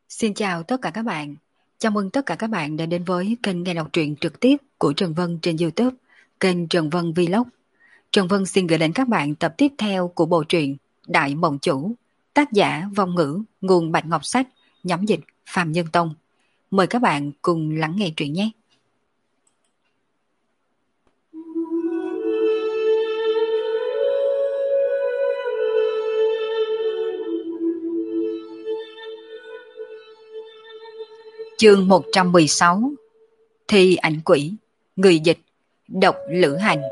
Xin chào tất cả các bạn. Chào mừng tất cả các bạn đã đến với kênh nghe đọc truyện trực tiếp của Trần Vân trên YouTube, kênh Trần Vân Vlog. Trần Vân xin gửi đến các bạn tập tiếp theo của bộ truyện Đại Mộng Chủ, tác giả Vong Ngữ, nguồn Bạch Ngọc Sách, nhóm dịch Phạm Nhân Tông. Mời các bạn cùng lắng nghe truyện nhé. Chương 116. Thi ảnh quỷ. Người dịch Độc Lữ Hành.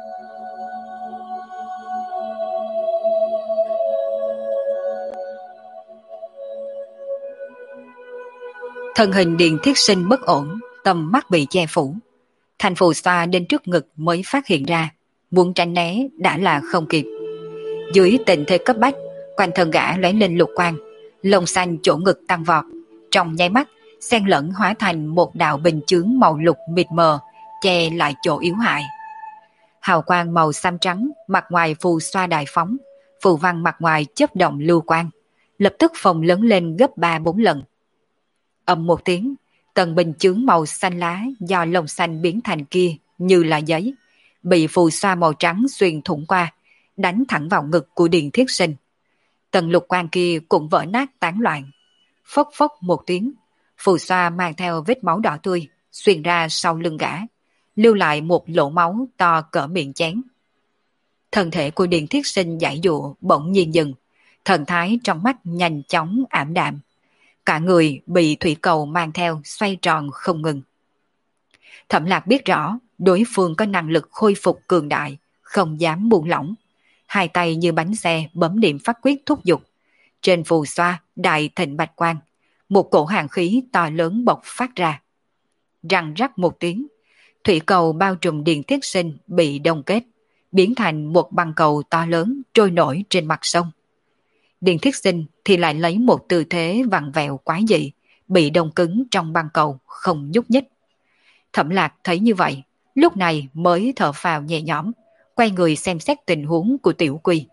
Thân hình Điền Thiết Sinh bất ổn, tầm mắt bị che phủ. Thành phù xoa đến trước ngực mới phát hiện ra, muốn tránh né đã là không kịp. Dưới tình thế cấp bách, quanh thân gã lóe lên lục quang, lông xanh chỗ ngực tăng vọt, trong nháy mắt xen lẫn hóa thành một đạo bình chướng màu lục mịt mờ, che lại chỗ yếu hại. Hào quang màu xám trắng mặt ngoài phù xoa đại phóng, phù văn mặt ngoài chớp động lưu quang, lập tức phồng lớn lên gấp 3-4 lần. Ầm một tiếng, tầng bình chướng màu xanh lá do lông xanh biến thành kia như là giấy, bị phù xoa màu trắng xuyên thủng qua, đánh thẳng vào ngực của Điền Thiết Sinh. Tầng lục quang kia cũng vỡ nát tán loạn. Phốc phốc một tiếng, phù xoa mang theo vết máu đỏ tươi xuyên ra sau lưng gã, lưu lại một lỗ máu to cỡ miệng chén. Thân thể của Điền Thiết Sinh giãy giụa bỗng nhiên dừng, thần thái trong mắt nhanh chóng ảm đạm. Cả người bị thủy cầu mang theo xoay tròn không ngừng. Thẩm Lạc biết rõ đối phương có năng lực khôi phục cường đại, không dám buông lỏng. Hai tay như bánh xe bấm điểm phát quyết thúc giục. Trên phù xoa đại thịnh bạch quang, một cổ hàn khí to lớn bộc phát ra. Răng rắc một tiếng, thủy cầu bao trùm Điền Thiết Sinh bị đông kết, biến thành một băng cầu to lớn trôi nổi trên mặt sông. Điền Thiết Sinh thì lại lấy một tư thế vặn vẹo quái dị, bị đông cứng trong băng cầu không nhúc nhích. Thẩm Lạc thấy như vậy, lúc này mới thở phào nhẹ nhõm, quay người xem xét tình huống của Tiểu Quy.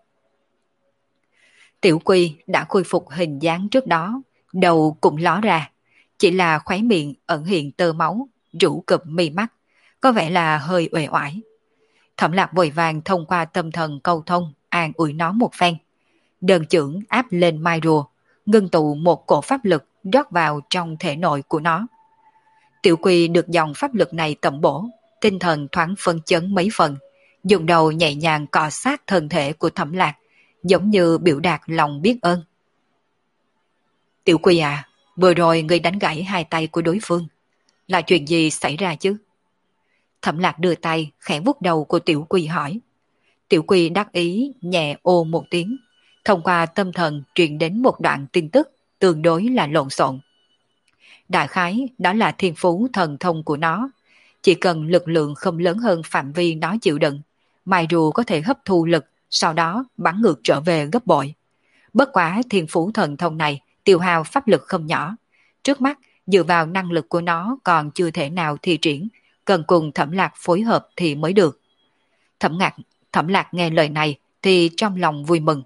Tiểu Quy đã khôi phục hình dáng trước đó, đầu cũng ló ra, chỉ là khóe miệng ẩn hiện tơ máu, rũ cụp mi mắt, có vẻ là hơi uể oải. Thẩm Lạc vội vàng thông qua tâm thần câu thông an ủi nó một phen. Đơn chưởng áp lên mai rùa, ngưng tụ một cổ pháp lực rót vào trong thể nội của nó. Tiểu Quy được dòng pháp lực này tẩm bổ, tinh thần thoáng phân chấn mấy phần, dùng đầu nhẹ nhàng cọ sát thân thể của Thẩm Lạc, giống như biểu đạt lòng biết ơn. Tiểu Quy à, vừa rồi ngươi đánh gãy hai tay của đối phương, là chuyện gì xảy ra chứ? Thẩm Lạc đưa tay khẽ vuốt đầu của Tiểu Quy hỏi. Tiểu Quy đắc ý nhẹ ô một tiếng, thông qua tâm thần truyền đến một đoạn tin tức tương đối là lộn xộn. Đại khái đó là thiên phú thần thông của nó, chỉ cần lực lượng không lớn hơn phạm vi nó chịu đựng, mai rùa có thể hấp thu lực, sau đó bắn ngược trở về gấp bội. Bất quá thiên phú thần thông này tiêu hao pháp lực không nhỏ, trước mắt dựa vào năng lực của nó còn chưa thể nào thi triển, cần cùng Thẩm Lạc phối hợp thì mới được. Thẩm Lạc nghe lời này thì trong lòng vui mừng.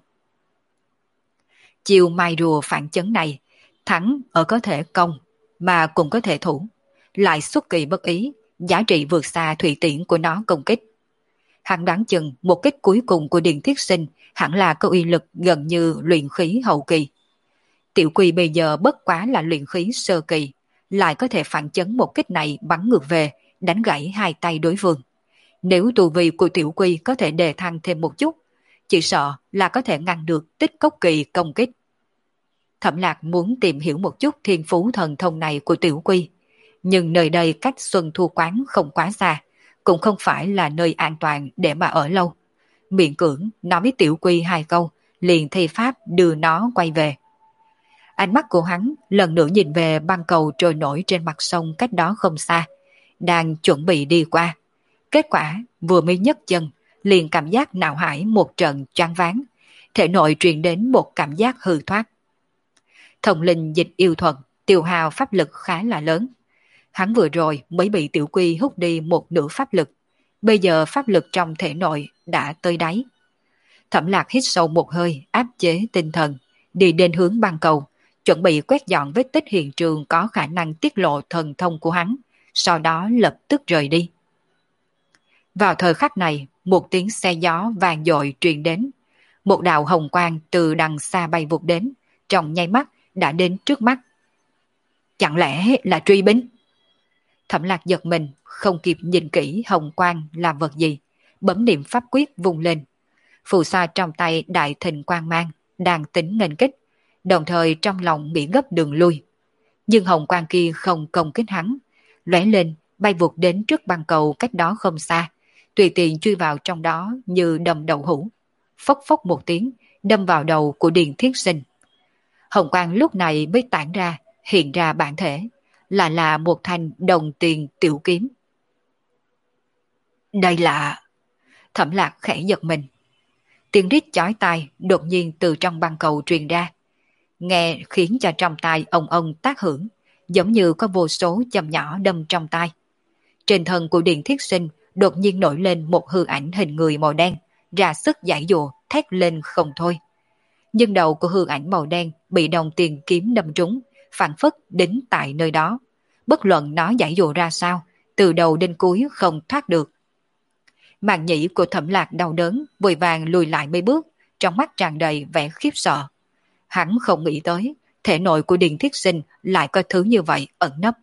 Chiều mai rùa phản chấn này, thắng ở có thể công, mà cũng có thể thủ, lại xuất kỳ bất ý, giá trị vượt xa thủy tiễn của nó công kích. Hắn đoán chừng một kích cuối cùng của Điền Thiết Sinh hẳn là có uy lực gần như luyện khí hậu kỳ. Tiểu Quy bây giờ bất quá là luyện khí sơ kỳ, lại có thể phản chấn một kích này bắn ngược về, đánh gãy hai tay đối phương. Nếu tu vi của Tiểu Quy có thể đề thăng thêm một chút, chỉ sợ là có thể ngăn được Tích Cốc kỳ công kích. Thẩm Lạc muốn tìm hiểu một chút thiên phú thần thông này của Tiểu Quy, nhưng nơi đây cách Xuân Thu Quán không quá xa, cũng không phải là nơi an toàn để mà ở lâu. Miễn cưỡng nói với Tiểu Quy hai câu, liền thi pháp đưa nó quay về. Ánh mắt của hắn lần nữa nhìn về băng cầu trôi nổi trên mặt sông cách đó không xa, đang chuẩn bị đi qua. Kết quả vừa mới nhấc chân, liền cảm giác não hải một trận choáng váng, thể nội truyền đến một cảm giác hư thoát. Thông linh dịch yêu thuật, tiêu hao pháp lực khá là lớn. Hắn vừa rồi mới bị Tiểu Quy hút đi một nửa pháp lực, bây giờ pháp lực trong thể nội đã tới đáy. Thẩm Lạc hít sâu một hơi, áp chế tinh thần, đi đến hướng băng cầu, chuẩn bị quét dọn vết tích hiện trường có khả năng tiết lộ thần thông của hắn, sau đó lập tức rời đi. Vào thời khắc này, một tiếng xe gió vang dội truyền đến. Một đạo hồng quang từ đằng xa bay vụt đến, trong nháy mắt đã đến trước mắt. Chẳng lẽ là truy binh? Thẩm Lạc giật mình, không kịp nhìn kỹ hồng quang là vật gì, bấm niệm pháp quyết vung lên. Phù sa trong tay đại thịnh quang mang, đang tính nghênh kích, đồng thời trong lòng nghĩ gấp đường lui. Nhưng hồng quang kia không công kích hắn, lóe lên bay vụt đến trước băng cầu cách đó không xa, tùy tiện chui vào trong đó như đâm đậu hũ. Phốc phốc một tiếng, đâm vào đầu của Điền Thiết Sinh. Hồng quang lúc này mới tản ra, hiện ra bản thể, là một thanh đồng tiền tiểu kiếm. Đây là... Thẩm Lạc khẽ giật mình. Tiếng rít chói tai đột nhiên từ trong băng cầu truyền ra, nghe khiến cho trong tai ông tác hưởng, giống như có vô số châm nhỏ đâm trong tai. Trên thân của Điền Thiết Sinh đột nhiên nổi lên một hư ảnh hình người màu đen, ra sức giãy giụa, thét lên không thôi. Nhưng đầu của hư ảnh màu đen bị đồng tiền kiếm đâm trúng, phản phất đính tại nơi đó. Bất luận nó giãy giụa ra sao, từ đầu đến cuối không thoát được. Màn nhĩ của Thẩm Lạc đau đớn, vội vàng lùi lại mấy bước, trong mắt tràn đầy vẻ khiếp sợ. Hắn không nghĩ tới, thể nội của Điền Thiết Sinh lại có thứ như vậy ẩn nấp.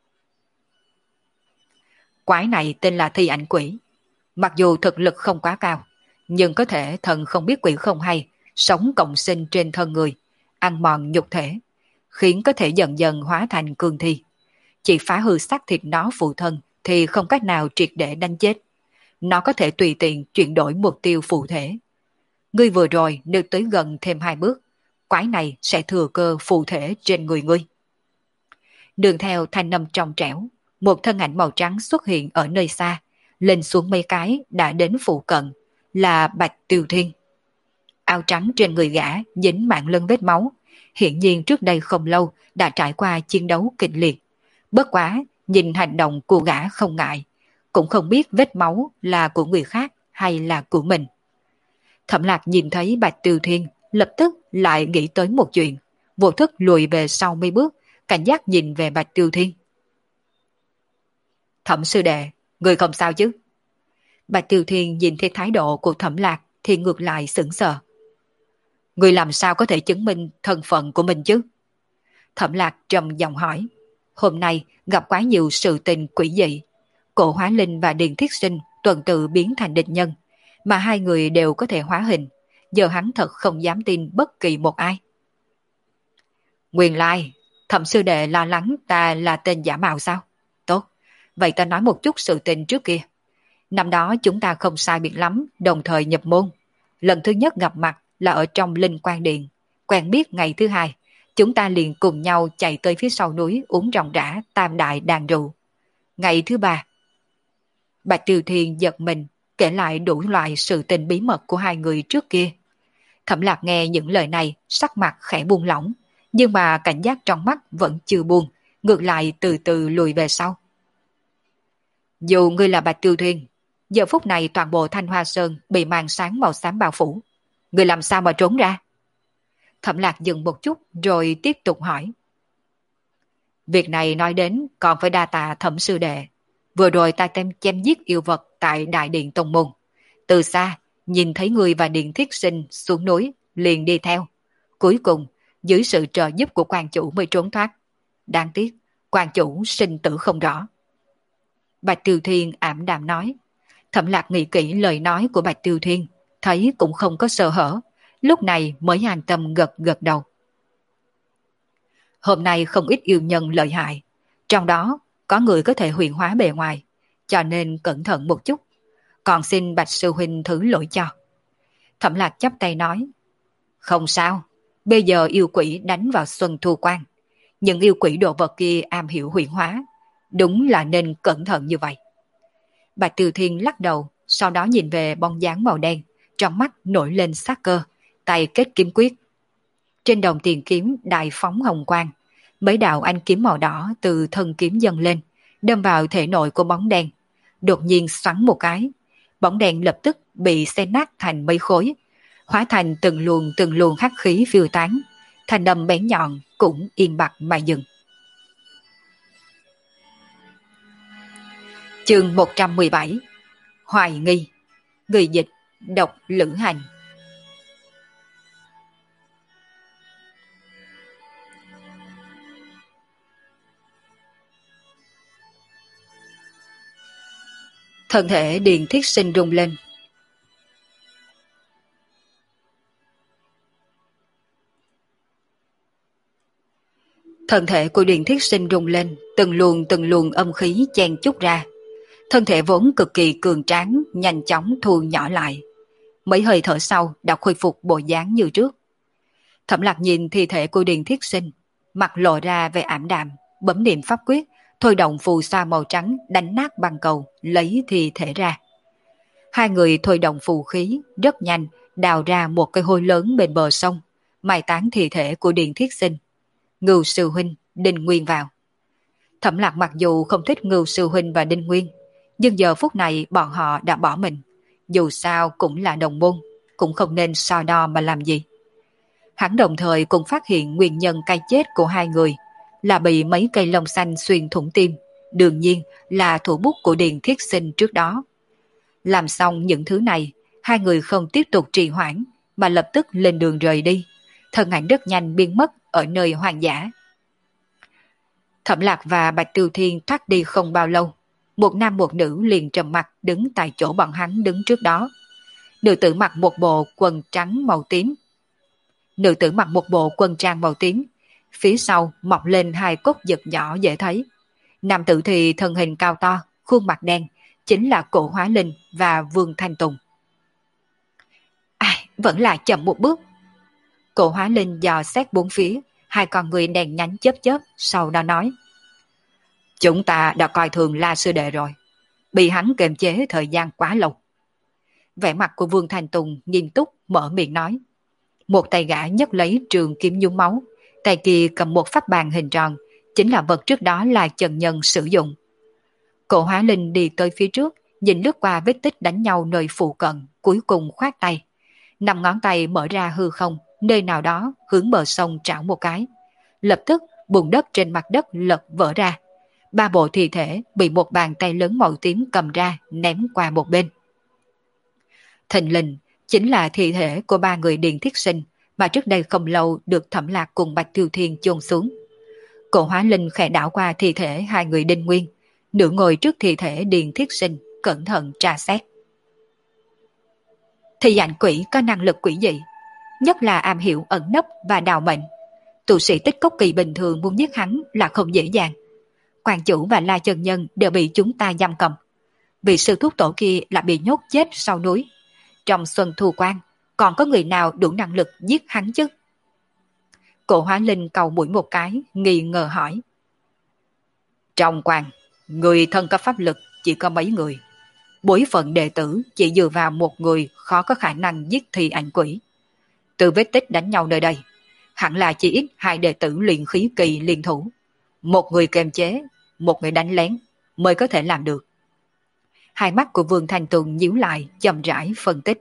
Quái này tên là Thi Ảnh Quỷ. Mặc dù thực lực không quá cao, nhưng có thể thần không biết quỷ không hay, sống cộng sinh trên thân người, ăn mòn nhục thể, khiến có thể dần dần hóa thành cương thi. Chỉ phá hư xác thịt nó phụ thân thì không cách nào triệt để đánh chết. Nó có thể tùy tiện chuyển đổi mục tiêu phụ thể. Ngươi vừa rồi nếu tới gần thêm 2 bước, quái này sẽ thừa cơ phụ thể trên người ngươi. Đường theo thanh âm trong trẻo, một thân ảnh màu trắng xuất hiện ở nơi xa, lên xuống mấy cái đã đến phụ cận, là Bạch Tiêu Thiên. Áo trắng trên người gã dính mạng lưng vết máu, hiển nhiên trước đây không lâu đã trải qua chiến đấu kịch liệt. Bất quá, nhìn hành động của gã không ngại, cũng không biết vết máu là của người khác hay là của mình. Thẩm Lạc nhìn thấy Bạch Tiêu Thiên, lập tức lại nghĩ tới một chuyện, vô thức lùi về sau mấy bước, cảnh giác nhìn về Bạch Tiêu Thiên. Thẩm sư đệ, người không sao chứ? Bạch Tiêu Thiên nhìn thấy thái độ của Thẩm Lạc thì ngược lại sững sờ. Người làm sao có thể chứng minh thân phận của mình chứ? Thẩm Lạc trầm giọng hỏi. Hôm nay gặp quá nhiều sự tình quỷ dị. Cổ Hóa Linh và Điền Thiết Sinh tuần tự biến thành địch nhân, mà hai người đều có thể hóa hình. Giờ hắn thật không dám tin bất kỳ một ai. Nguyên lai, Thẩm sư đệ lo lắng ta là tên giả mạo sao? Tốt, vậy ta nói một chút sự tình trước kia. Năm đó chúng ta không sai biệt lắm, đồng thời nhập môn. Lần thứ nhất gặp mặt là ở trong Linh Quan Điện. Quen biết ngày thứ hai, chúng ta liền cùng nhau chạy tới phía sau núi uống ròng rã tam đại đàn rượu. Ngày thứ ba, Bạch Tiêu Thiên giật mình, kể lại đủ loại sự tình bí mật của hai người trước kia. Thẩm Lạc nghe những lời này, sắc mặt khẽ buông lỏng, nhưng mà cảnh giác trong mắt vẫn chưa buông, ngược lại từ từ lùi về sau. Dù ngươi là Bạch Tiêu Thiên, giờ phút này toàn bộ Thanh Hoa Sơn bị màn sáng màu xám bao phủ. Ngươi làm sao mà trốn ra? Thẩm Lạc dừng một chút rồi tiếp tục hỏi. Việc này nói đến còn phải đa tạ Thẩm sư đệ. Vừa rồi ta chém giết yêu vật tại Đại Điện Tông Môn. Từ xa, nhìn thấy người và Điền Thiết Sinh xuống núi, liền đi theo. Cuối cùng, dưới sự trợ giúp của quan chủ mới trốn thoát. Đáng tiếc, quan chủ sinh tử không rõ. Bạch Tiêu Thiên ảm đạm nói. Thẩm Lạc nghĩ kỹ lời nói của Bạch Tiêu Thiên, thấy cũng không có sơ hở, lúc này mới an tâm gật gật đầu. Hôm nay không ít yêu nhân lợi hại, trong đó có người có thể huyền hóa bề ngoài, cho nên cẩn thận một chút, còn xin Bạch sư huynh thứ lỗi cho. Thẩm Lạc chắp tay nói, không sao, bây giờ yêu quỷ đánh vào Xuân Thu Quan, những yêu quỷ đồ vật kia am hiểu huyền hóa, đúng là nên cẩn thận như vậy. Bạch Tiêu Thiên lắc đầu, sau đó nhìn về bóng dáng màu đen, trong mắt nổi lên sát cơ, tay kết kiếm quyết. Trên đồng tiền kiếm đại phóng hồng quang, mấy đạo anh kiếm màu đỏ từ thân kiếm dâng lên, đâm vào thể nội của bóng đen. Đột nhiên xoắn một cái, bóng đen lập tức bị xé nát thành mấy khối, hóa thành từng luồng hắc khí phiêu tán, thành đầm bén nhọn cũng im bặt mà dừng. Chương 117. Hoài nghi. Người dịch độc Lữ Hành. Thân thể Điền Thiết Sinh rung lên. Thân thể của Điền Thiết Sinh rung lên, từng luồng âm khí chen chúc ra. Thân thể vốn cực kỳ cường tráng, nhanh chóng thu nhỏ lại. Mấy hơi thở sau đã khôi phục bộ dáng như trước. Thẩm Lạc nhìn thi thể của Điền Thiết Sinh, mặt lộ ra vẻ ảm đạm, bấm niệm pháp quyết, thôi động phù sa màu trắng đánh nát băng cầu, lấy thi thể ra. Hai người thôi động phù khí, rất nhanh, đào ra một cái hôi lớn bên bờ sông, mai táng thi thể của Điền Thiết Sinh. Ngưu Sư Huynh, Đinh Nguyên vào. Thẩm Lạc mặc dù không thích Ngưu Sư Huynh và Đinh Nguyên, nhưng giờ phút này bọn họ đã bỏ mình. Dù sao cũng là đồng môn, cũng không nên so đo mà làm gì. Hắn đồng thời cũng phát hiện nguyên nhân cái chết của hai người là bị mấy cây lông xanh xuyên thủng tim, đương nhiên là thủ bút của Điền Thiết Sinh trước đó. Làm xong những thứ này, hai người không tiếp tục trì hoãn mà lập tức lên đường rời đi. Thân ảnh rất nhanh biến mất ở nơi hoang dã. Thẩm Lạc và Bạch Tiêu Thiên thoát đi không bao lâu, một nam một nữ liền trầm mặt đứng tại chỗ bọn hắn đứng trước đó. Nữ tử mặc một bộ quần trắng màu tím. Nữ tử mặc một bộ quần trang màu tím, phía sau mọc lên hai cốt vật nhỏ dễ thấy. Nam tử thì thân hình cao to, khuôn mặt đen, chính là Cổ Hóa Linh và Vương Thanh Tùng. Vẫn là chậm một bước. Cổ Hóa Linh dò xét bốn phía, hai con người đèn nhánh chớp chớp, sau đó nói: Chúng ta đã coi thường La Sư Đệ rồi, bị hắn kiềm chế thời gian quá lâu. Vẻ mặt của Vương Thanh Tùng nghiêm túc mở miệng nói. Một tay gã nhấc lấy trường kiếm nhúng máu, tay kia cầm một pháp bàn hình tròn, chính là vật trước đó là Trần Nhân sử dụng. Cổ Hóa Linh đi tới phía trước, nhìn lướt qua vết tích đánh nhau nơi phụ cận, cuối cùng khoát tay. 5 ngón tay mở ra hư không, nơi nào đó hướng bờ sông trảo một cái. Lập tức bùn đất trên mặt đất lật vỡ ra. 3 bộ thi thể bị một bàn tay lớn màu tím cầm ra ném qua một bên. Thình lình chính là thi thể của 3 người Điền Thiết Sinh mà trước đây không lâu được Thẩm Lạc cùng Bạch Tiêu Thiên chôn xuống. Cổ Hóa Linh khẽ đảo qua thi thể hai người Đinh Nguyên, nửa ngồi trước thi thể Điền Thiết Sinh, cẩn thận tra xét. Thì ảnh quỷ có năng lực quỷ dị, nhất là am hiểu ẩn nấp và đào mệnh. Tu sĩ Tích Cốc Kỳ bình thường muốn giết hắn là không dễ dàng. Quan chủ và La Chân Nhân đều bị chúng ta giam cầm. Vị sư thúc tổ kia lại bị nhốt chết sau núi. Trong Xuân Thu Quan, còn có người nào đủ năng lực giết hắn chứ? Cổ Hóa Linh cầu mũi một cái, nghi ngờ hỏi. Trong quan, người thân có pháp lực chỉ có mấy người. Bối phận đệ tử chỉ dựa vào một người khó có khả năng giết thi ảnh quỷ. Từ vết tích đánh nhau nơi đây, hẳn là chỉ ít 2 đệ tử luyện khí kỳ liên thủ. Một người kiềm chế, một người đánh lén mới có thể làm được. Hai mắt của Vương Thanh Tùng nhíu lại, chậm rãi phân tích.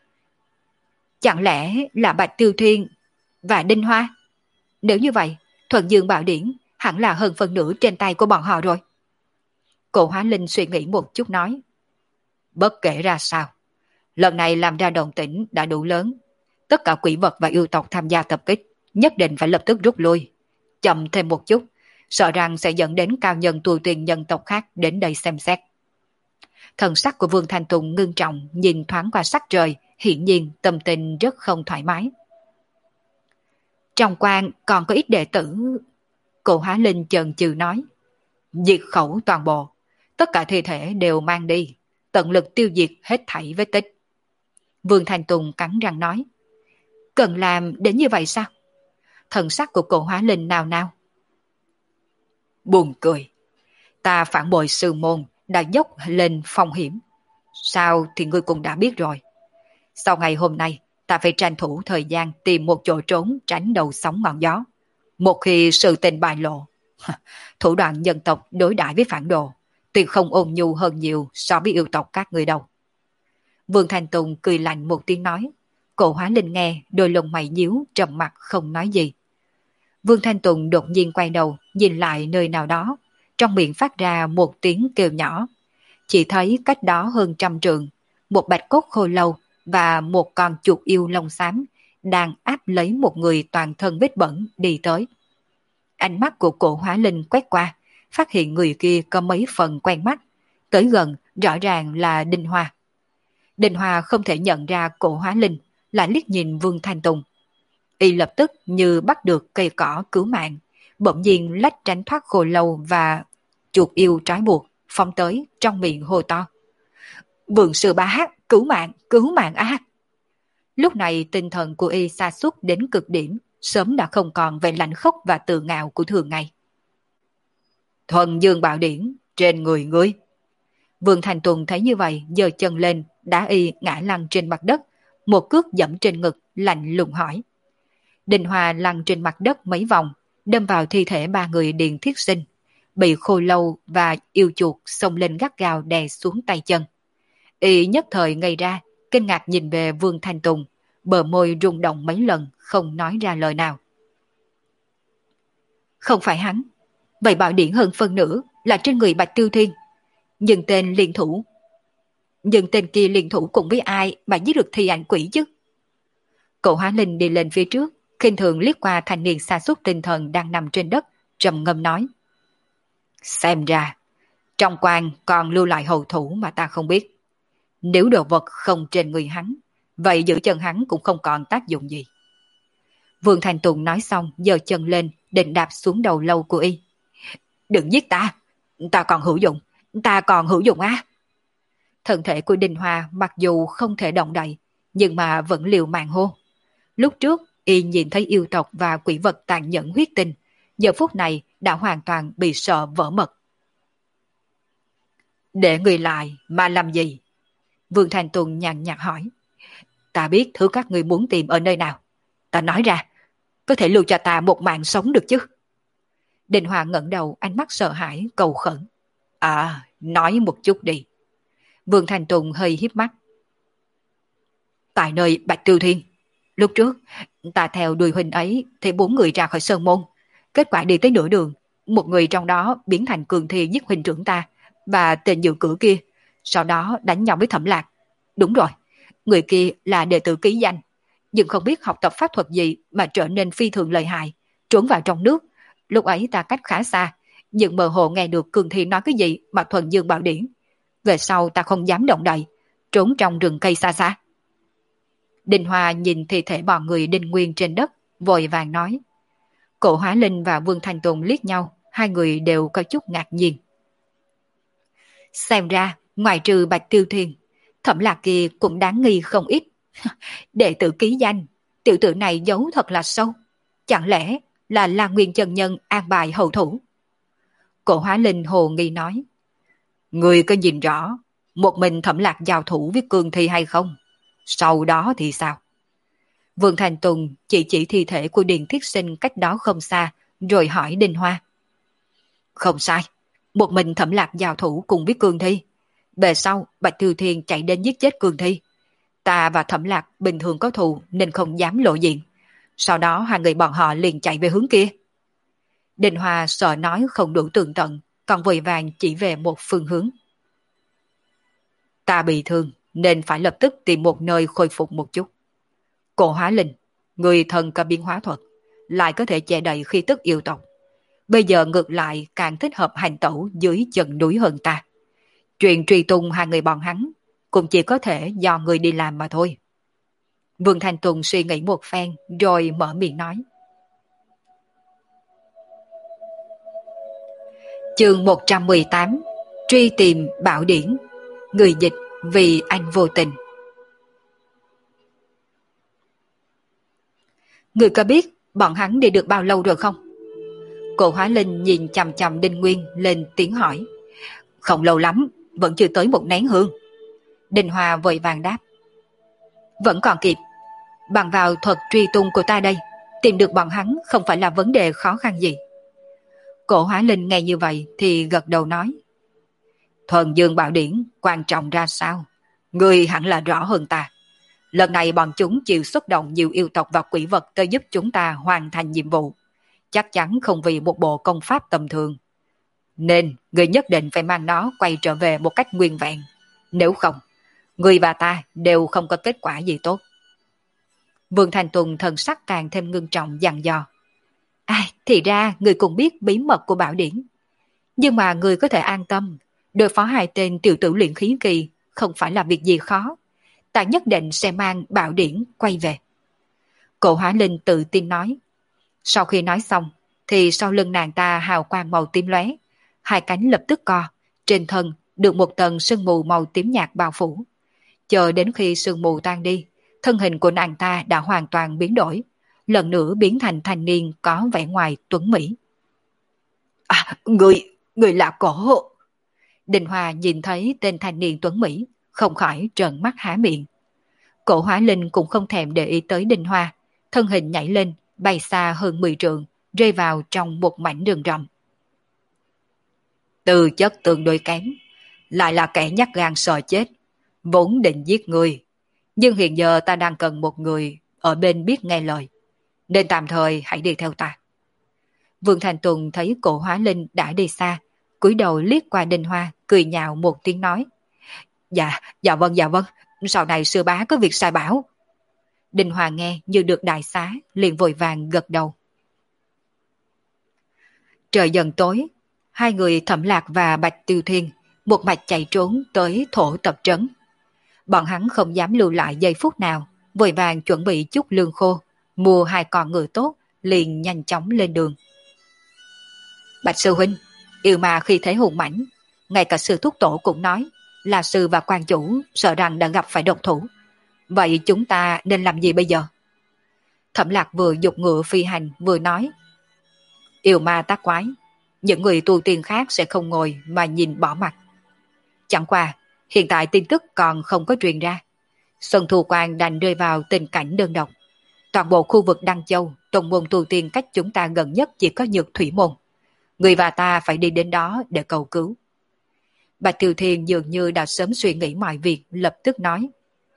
Chẳng lẽ là Bạch Tiêu Thiên và Đinh Hoa? Nếu như vậy, Thuận Dương Bảo Điển hẳn là hơn phần nửa trên tay của bọn họ rồi. Cổ Hóa Linh suy nghĩ một chút nói. Bất kể ra sao, lần này làm ra động tĩnh đã đủ lớn. Tất cả quỷ vật và yêu tộc tham gia tập kích nhất định phải lập tức rút lui. Chậm thêm một chút, sợ rằng sẽ dẫn đến cao nhân tu tiên nhân tộc khác đến đây xem xét. Thần sắc của Vương Thanh Tùng ngưng trọng, nhìn thoáng qua sắc trời, hiển nhiên tâm tình rất không thoải mái. Trong quan còn có ít đệ tử. Cổ Hóa Linh chần chừ nói. Diệt khẩu toàn bộ, tất cả thi thể đều mang đi, tận lực tiêu diệt hết thảy vết tích. Vương Thanh Tùng cắn răng nói. Cần làm đến như vậy sao? Thần sắc của Cổ Hóa Linh nào nào. Buồn cười. Ta phản bội sư môn đã dốc lên phong hiểm. Sao thì ngươi cũng đã biết rồi. Sau ngày hôm nay, ta phải tranh thủ thời gian tìm một chỗ trốn tránh đầu sóng ngọn gió. Một khi sự tình bại lộ, thủ đoạn nhân tộc đối đãi với phản đồ, tuyệt không ôn nhu hơn nhiều so với yêu tộc các người đâu. Vương Thanh Tùng cười lạnh một tiếng nói. Cổ Hóa Linh nghe, đôi lông mày nhíu, trầm mặt không nói gì. Vương Thanh Tùng đột nhiên quay đầu, nhìn lại nơi nào đó, trong miệng phát ra một tiếng kêu nhỏ. Chỉ thấy cách đó hơn 100 trượng, một bạch cốt khô lâu và một con chuột yêu lông xám đang áp lấy một người toàn thân vết bẩn đi tới. Ánh mắt của Cổ Hóa Linh quét qua, phát hiện người kia có mấy phần quen mắt, tới gần rõ ràng là Đinh Hoa. Đinh Hoa không thể nhận ra Cổ Hóa Linh, lại liếc nhìn Vương Thanh Tùng. Y lập tức như bắt được cây cỏ cứu mạng, bỗng nhiên lách tránh thoát khô lâu và chuột yêu trói buộc, phóng tới trong miệng hô to. Vườn sư bá, cứu mạng á! Lúc này tinh thần của Y sa sút đến cực điểm, sớm đã không còn vẻ lạnh khốc và tự ngạo của thường ngày. Thuần Dương Bảo Điển trên người ngươi. Vương Thành Tùng thấy như vậy, giơ chân lên, đá Y ngã lăn trên mặt đất, một cước dẫm trên ngực, lạnh lùng hỏi. Đinh Hoa lăn trên mặt đất mấy vòng, đâm vào thi thể 3 người Điền Thiết Sinh, bị khô lâu và yêu chuột xông lên gắt gao đè xuống tay chân. Y nhất thời ngây ra, kinh ngạc nhìn về Vương Thanh Tùng, bờ môi rung động mấy lần, không nói ra lời nào. Không phải hắn, vậy bảo điển hơn phân nửa là trên người Bạch Tiêu Thiên. Nhưng tên kia liên thủ cùng với ai mà giết được thi ảnh quỷ chứ? Cậu Hóa Linh đi lên phía trước, khinh thường liếc qua thanh niên sa sút tinh thần đang nằm trên đất, trầm ngâm nói. Xem ra, trong quan còn lưu lại hậu thủ mà ta không biết. Nếu đồ vật không trên người hắn, vậy giữ chân hắn cũng không còn tác dụng gì. Vương Thành Tùng nói xong, giơ chân lên, định đạp xuống đầu lâu của Y. Đừng giết ta còn hữu dụng á. Thân thể của Đinh Hoa mặc dù không thể động đậy, nhưng mà vẫn liều mạng hô. Lúc trước, Y nhìn thấy yêu tộc và quỷ vật tàn nhẫn huyết tinh, giờ phút này đã hoàn toàn bị sợ vỡ mật. Để người lại mà làm gì? Vương Thành Tùng nhàn nhạt hỏi. Ta biết thứ các người muốn tìm ở nơi nào. Ta nói ra, có thể lưu cho ta một mạng sống được chứ? Đinh Hoa ngẩng đầu, ánh mắt sợ hãi, cầu khẩn. À, nói một chút đi. Vương Thành Tùng hơi híp mắt. Tại nơi Bạch Tiêu Thiên, lúc trước, ta theo đuôi huynh ấy thì 4 người ra khỏi sơn môn. Kết quả đi tới nửa đường, một người trong đó biến thành cường thi giết huynh trưởng ta và tên dự cửa kia, sau đó đánh nhau với Thẩm Lạc. Đúng rồi, người kia là đệ tử ký danh, nhưng không biết học tập pháp thuật gì mà trở nên phi thường lợi hại, trốn vào trong nước. Lúc ấy ta cách khá xa, nhưng mơ hồ nghe được cường thi nói cái gì mà thuần dương bảo điển. Về sau ta không dám động đậy, trốn trong rừng cây xa xa. Đinh Hoa nhìn thi thể bọn người Đinh Nguyên trên đất, vội vàng nói. Cổ Hóa Linh và Vương Thanh Tùng liếc nhau, hai người đều có chút ngạc nhiên. Xem ra, ngoài trừ Bạch Tiêu Thiên, Thẩm Lạc kia cũng đáng nghi không ít. Đệ tử ký danh, tiểu tử này giấu thật là sâu. Chẳng lẽ là Nguyên chân nhân an bài hậu thủ? Cổ Hóa Linh hồ nghi nói. Người có nhìn rõ, một mình Thẩm Lạc giao thủ với cường thi hay không? Sau đó thì sao? Vương Thành Tùng chỉ thi thể của Điền Thiết Sinh cách đó không xa, rồi hỏi Đinh Hoa. Không sai, một mình Thẩm Lạc giao thủ cùng với cường thi. Về sau, Bạch Tiêu Thiên chạy đến giết chết cường thi. Ta và Thẩm Lạc bình thường có thù nên không dám lộ diện. Sau đó hai người bọn họ liền chạy về hướng kia. Đinh Hoa sợ nói không đủ tường tận, còn vội vàng chỉ về một phương hướng. Ta bị thương nên phải lập tức tìm một nơi khôi phục một chút. Cổ Hóa Linh, người thần có biến hóa thuật, lại có thể che đậy khí tức yêu tộc. Bây giờ ngược lại càng thích hợp hành tẩu dưới chân núi hơn ta. Chuyện truy tung hai người bọn hắn cũng chỉ có thể do người đi làm mà thôi. Vương Thành Tùng suy nghĩ một phen rồi mở miệng nói. Chương 118, truy tìm bảo điển. Người dịch vì anh vô tình. Người có biết bọn hắn đi được bao lâu rồi không? Cổ Hóa Linh nhìn chằm chằm Đinh Nguyên lên tiếng hỏi. Không lâu lắm, vẫn chưa tới một nén hương. Đinh Hoa vội vàng đáp. Vẫn còn kịp. Bằng vào thuật truy tung của ta đây, tìm được bọn hắn không phải là vấn đề khó khăn gì. Cổ Hóa Linh nghe như vậy thì gật đầu nói. Thuần Dương Bảo Điển quan trọng ra sao? Ngươi hẳn là rõ hơn ta. Lần này bọn chúng chịu xuất động nhiều yêu tộc và quỷ vật tới giúp chúng ta hoàn thành nhiệm vụ. chắc chắn không vì một bộ công pháp tầm thường. Nên người nhất định phải mang nó quay trở về một cách nguyên vẹn. Nếu không, người và ta đều không có kết quả gì tốt. Vương Thành Tùng thần sắc càng thêm ngưng trọng dặn dò. Ai, thì ra người cũng biết bí mật của bảo điển. Nhưng mà người có thể an tâm, đối phó hai tên tiểu tử luyện khí kỳ không phải là việc gì khó. Ta nhất định sẽ mang bảo điển quay về. Cổ Hóa Linh tự tin nói. Sau khi nói xong, thì sau lưng nàng ta hào quang màu tím lóe, hai cánh lập tức co, trên thân được một tầng sương mù màu tím nhạt bao phủ. Chờ đến khi sương mù tan đi, thân hình của nàng ta đã hoàn toàn biến đổi, lần nữa biến thành thanh niên có vẻ ngoài tuấn mỹ. À, người là cổ. Đình Hòa nhìn thấy tên thanh niên tuấn mỹ, không khỏi trợn mắt há miệng. Cổ Hóa Linh cũng không thèm để ý tới Đình Hòa, thân hình nhảy lên, bay xa hơn 10 trượng, rơi vào trong một mảnh rừng rậm. Tư chất tương đối kém, lại là kẻ nhát gan sợ chết, vốn định giết người. Nhưng hiện giờ ta đang cần một người ở bên biết nghe lời, nên tạm thời hãy đi theo ta. Vương Thành Tùng thấy Cổ Hóa Linh đã đi xa, cúi đầu liếc qua Đinh Hoa, cười nhạo một tiếng nói. Dạ vâng, sau này sư bá có việc sai bảo. Đinh Hoa nghe như được đại xá, liền vội vàng gật đầu. Trời dần tối, hai người Thẩm Lạc và Bạch Tiêu Thiên một mạch chạy trốn tới thổ tập trấn. Bọn hắn không dám lưu lại giây phút nào, vội vàng chuẩn bị chút lương khô, mua hai con ngựa tốt, liền nhanh chóng lên đường. Bạch sư huynh, yêu ma khi thế hùng mãnh, ngay cả sư thúc tổ cũng nói là sư và quan chủ sợ rằng đã gặp phải độc thủ. Vậy chúng ta nên làm gì bây giờ? Thẩm Lạc vừa dục ngựa phi hành vừa nói. Yêu ma tác quái, những người tu tiên khác sẽ không ngồi mà nhìn bỏ mặt. Chẳng qua, hiện tại tin tức còn không có truyền ra. Xuân Thu Quan đành rơi vào tình cảnh đơn độc. Toàn bộ khu vực Đăng Châu, tông môn tu tiên cách chúng ta gần nhất chỉ có Nhược Thủy Môn. Người và ta phải đi đến đó để cầu cứu. Bạch Tiêu Thiên dường như đã sớm suy nghĩ mọi việc, lập tức nói.